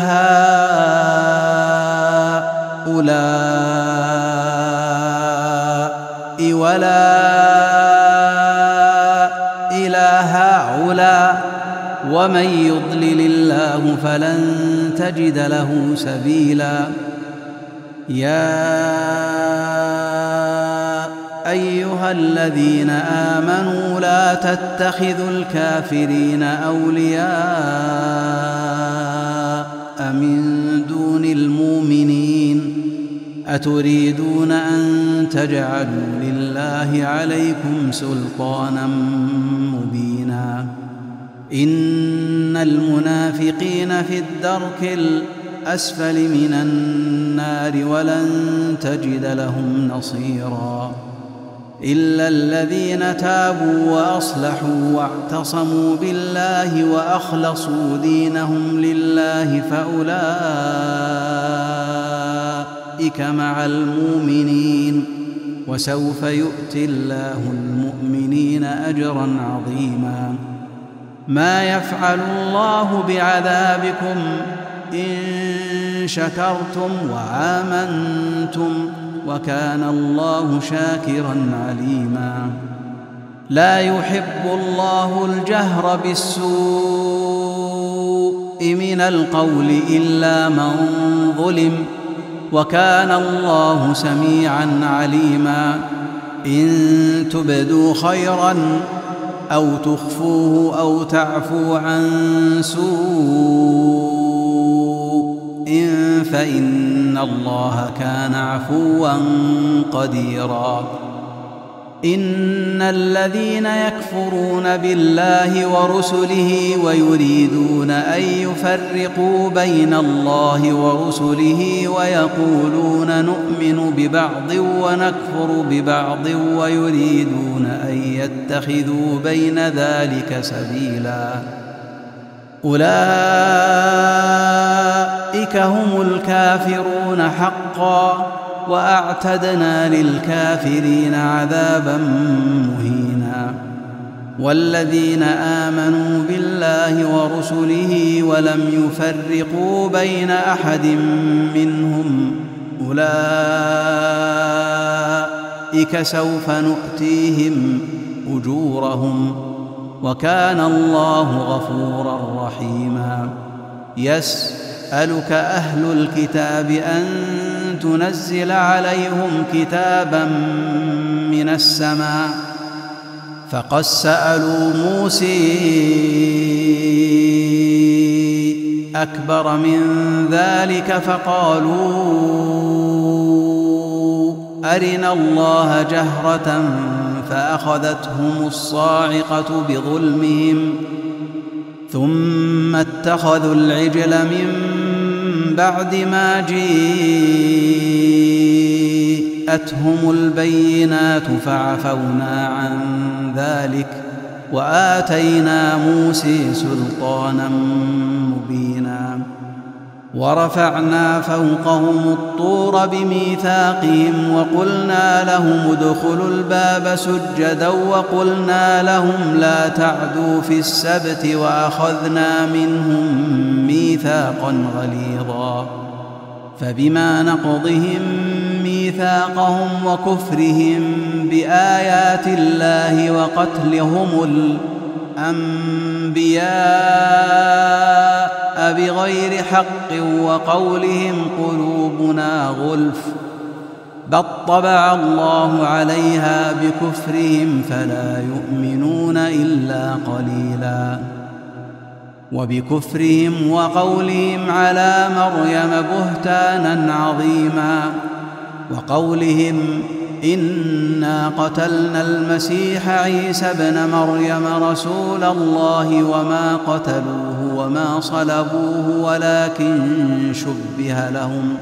S1: هؤلاء ولا إله هؤلاء ومن يضلل الله فلن تجد له سبيلا يا أيها الذين آمنوا لا تتخذوا الكافرين أولياء من دون المؤمنين أتريدون أن تجعلوا لله عليكم سلطانا مبينا إن المنافقين في الدرك الأسفل من النار ولن تجد لهم نصيرا إلا الذين تابوا وأصلحوا واعتصموا بالله وأخلصوا دينهم لله فأولئك مع المؤمنين وسوف يؤتي الله المؤمنين أجرا عظيما ما يفعل الله بعذابكم إن شكرتم وآمنتم وكان الله شاكرا عليما لا يحب الله الجهر بالسوء من القول إلا من ظلم وكان الله سميعا عليما إن تبدوا خيرا أو تخفوه أو تعفو عن سوء فإن الله كان عفوا قديرا إن الذين يكفرون بالله ورسله ويريدون أن يفرقوا بين الله ورسله ويقولون نؤمن ببعض ونكفر ببعض ويريدون أن يتخذوا بين ذلك سبيلا أولئك هم الكافرون حقا وأعتدنا للكافرين عذابا مهينا والذين آمنوا بالله ورسله ولم يفرقوا بين أحد منهم أولئك سوف نؤتيهم أجورهم وكان الله غفورا رحيما يسألك أهل الكتاب أن تنزل عليهم كتابا من السماء فقد سألوا موسى أكبر من ذلك فقالوا أرنا الله جهرة فأخذتهم الصاعقة بظلمهم ثم اتخذوا العجل من بعد ما جاءتهم البينات فعفونا عن ذلك وآتينا موسى سلطانا مبينا ورفعنا فوقهم الطور بميثاقهم وقلنا لهم ادخلوا الباب سجدا وقلنا لهم لا تعدوا في السبت وأخذنا منهم ميثاقا غليظا فبما نقضهم ميثاقهم وكفرهم بآيات الله وقتلهم الأنبياء بغير حق وقولهم قلوبنا غلف بل طبع الله عليها بكفرهم فلا يؤمنون إلا قليلا وبكفرهم وقولهم على مريم بهتانا عظيما وقولهم إنا قتلنا المسيح عيسى ابن مريم رسول الله وما قتلوه وما صلبوه ولكن شبه لهم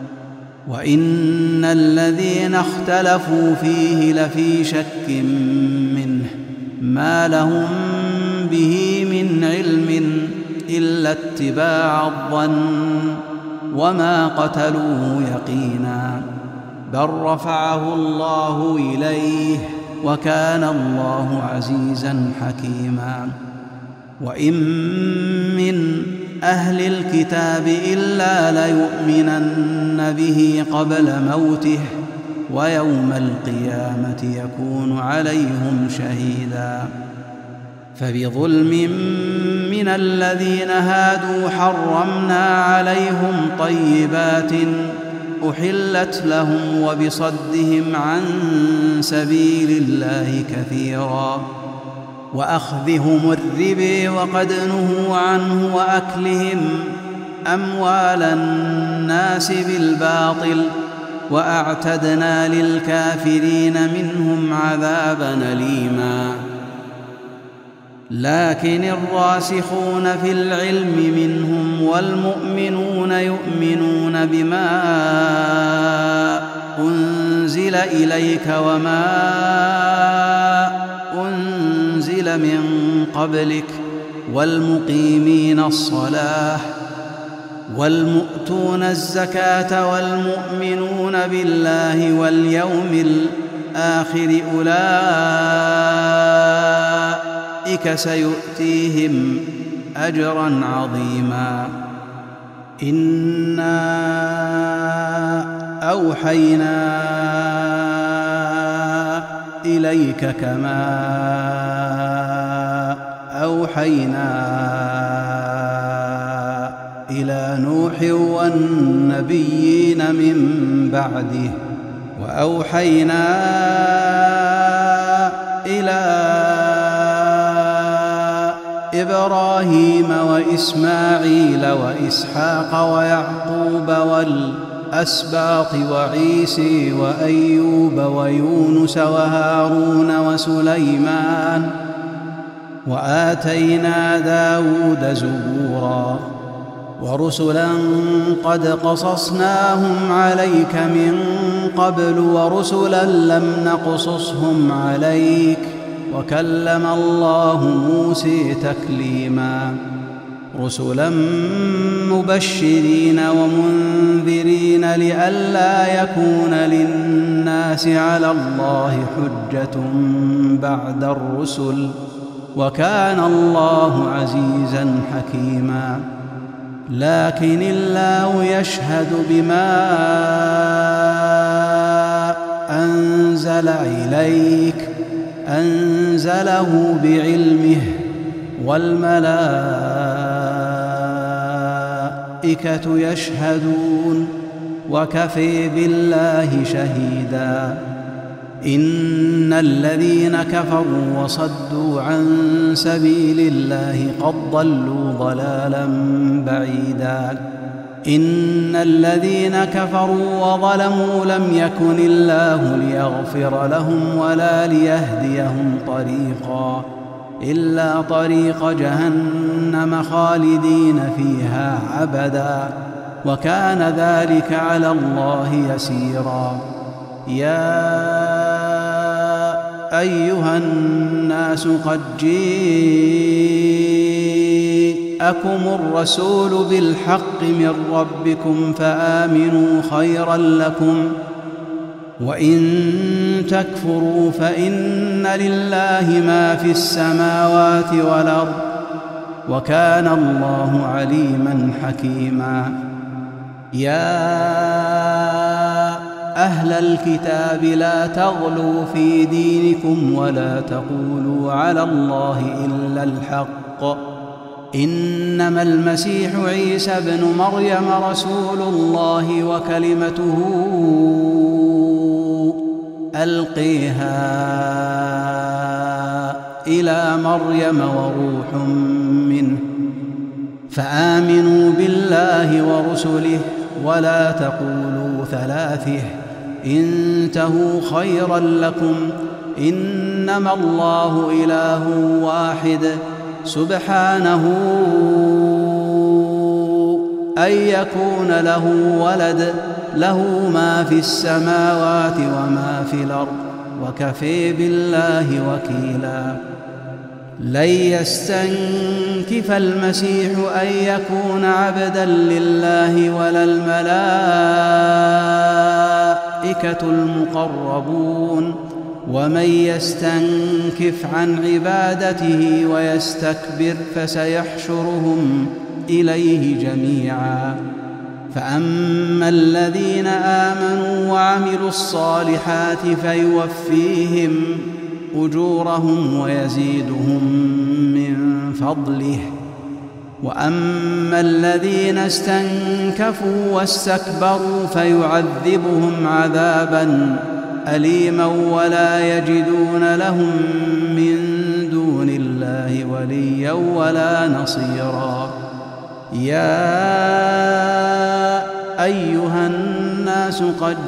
S1: وإن الذين اختلفوا فيه لفي شك منه ما لهم به من علم إلا اتباع الظن وما قتلوه يقينا بل رفعه الله إليه وكان الله عزيزا حكيما وإن من أهل الكتاب إلا ليؤمنن به قبل موته ويوم القيامة يكون عليهم شهيدا فبظلم من الذين هادوا حرمنا عليهم طيبات أحلت لهم وبصدهم عن سبيل الله كثيرا وأخذهم الربا وقد نهوا عنه وأكلهم أموال الناس بالباطل وأعتدنا للكافرين منهم عذابا أليما لكن الراسخون في العلم منهم والمؤمنون يؤمنون بما أنزل إليك وما أنزل من قبلك والمقيمين الصلاة والمؤتون الزكاة والمؤمنون بالله واليوم الآخر أولئك سيؤتيهم أجرا عظيما إنا أوحينا إليك كما أوحينا إلى نوح والنبيين من بعده وأوحينا إلى إبراهيم وإسماعيل وإسحاق ويعقوب والأسباط وعيسى وأيوب ويونس وهارون وسليمان وآتينا داود زبورا ورسلا قد قصصناهم عليك من قبل ورسلا لم نقصصهم عليك وكلم الله موسى تكليما رسلا مبشرين ومنذرين لئلا يكون للناس على الله حجة بعد الرسل وكان الله عزيزا حكيما لكن الله يشهد بما أنزل إليك أنزله بعلمه والملائكة يشهدون وكفى بالله شهيدا إن الذين كفروا وصدوا عن سبيل الله قد ضلوا ضلالا بعيدا إن الذين كفروا وظلموا لم يكن الله ليغفر لهم ولا ليهديهم طريقا إلا طريق جهنم خالدين فيها أبدا وكان ذلك على الله يسيرا يا أيها الناس قد جاءكم الرسول بالحق من ربكم فآمنوا خيرا لكم وإن تكفروا فإن لله ما في السماوات والأرض وكان الله عليما حكيما يا أهل الكتاب لا تغلوا في دينكم ولا تقولوا على الله إلا الحق إنما المسيح عيسى ابن مريم رسول الله وكلمته ألقيها إلى مريم وروح منه فآمنوا بالله ورسله ولا تقولوا ثلاثه انتهوا خيرا لكم، إنما الله إله واحد سبحانه أن يكون له ولد، له ما في السماوات وما في الأرض، وكفى بالله وكيلا. لن يستنكف المسيح أن يكون عبدا لله ولا الملائكة المقربون، ومن يستنكف عن عبادته ويستكبر فسيحشرهم إليه جميعا. فأما الذين آمنوا وعملوا الصالحات فيوفيهم أجورهم ويزيدهم من فضله، وأما الذين استنكفوا واستكبروا فيعذبهم عذابا أليما ولا يجدون لهم من دون الله وليا ولا نصيرا. يا أيها الناس قد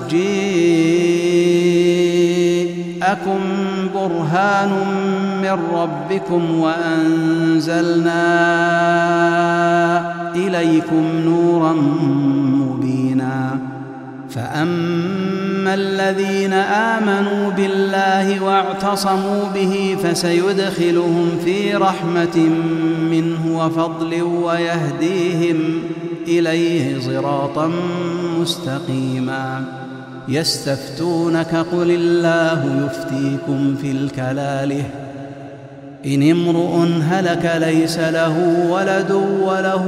S1: جاءكم برهان من ربكم وأنزلنا إليكم نورا مبينا. فأما الذين آمنوا بالله واعتصموا به فسيدخلهم في رحمة منه وفضل ويهديهم إليه صراطا مستقيما. يستفتونك قل الله يفتيكم في الكلالة، إن امرؤ هلك ليس له ولد وله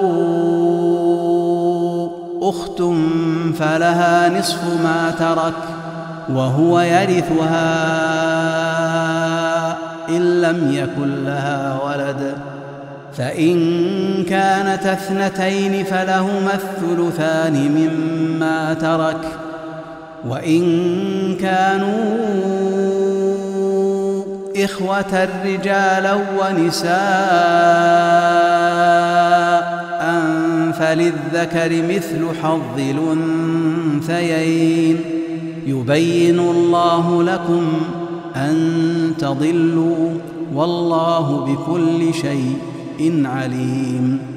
S1: أخت فلها نصف ما ترك وهو يرثها إن لم يكن لها ولد، فإن كانت اثنتين فلهما الثلثان مما ترك، وإن كانوا إخوة رجالا ونساء فللذكر مثل حظ الأنثيين، يبين الله لكم أن تضلوا والله بكل شيء عليم.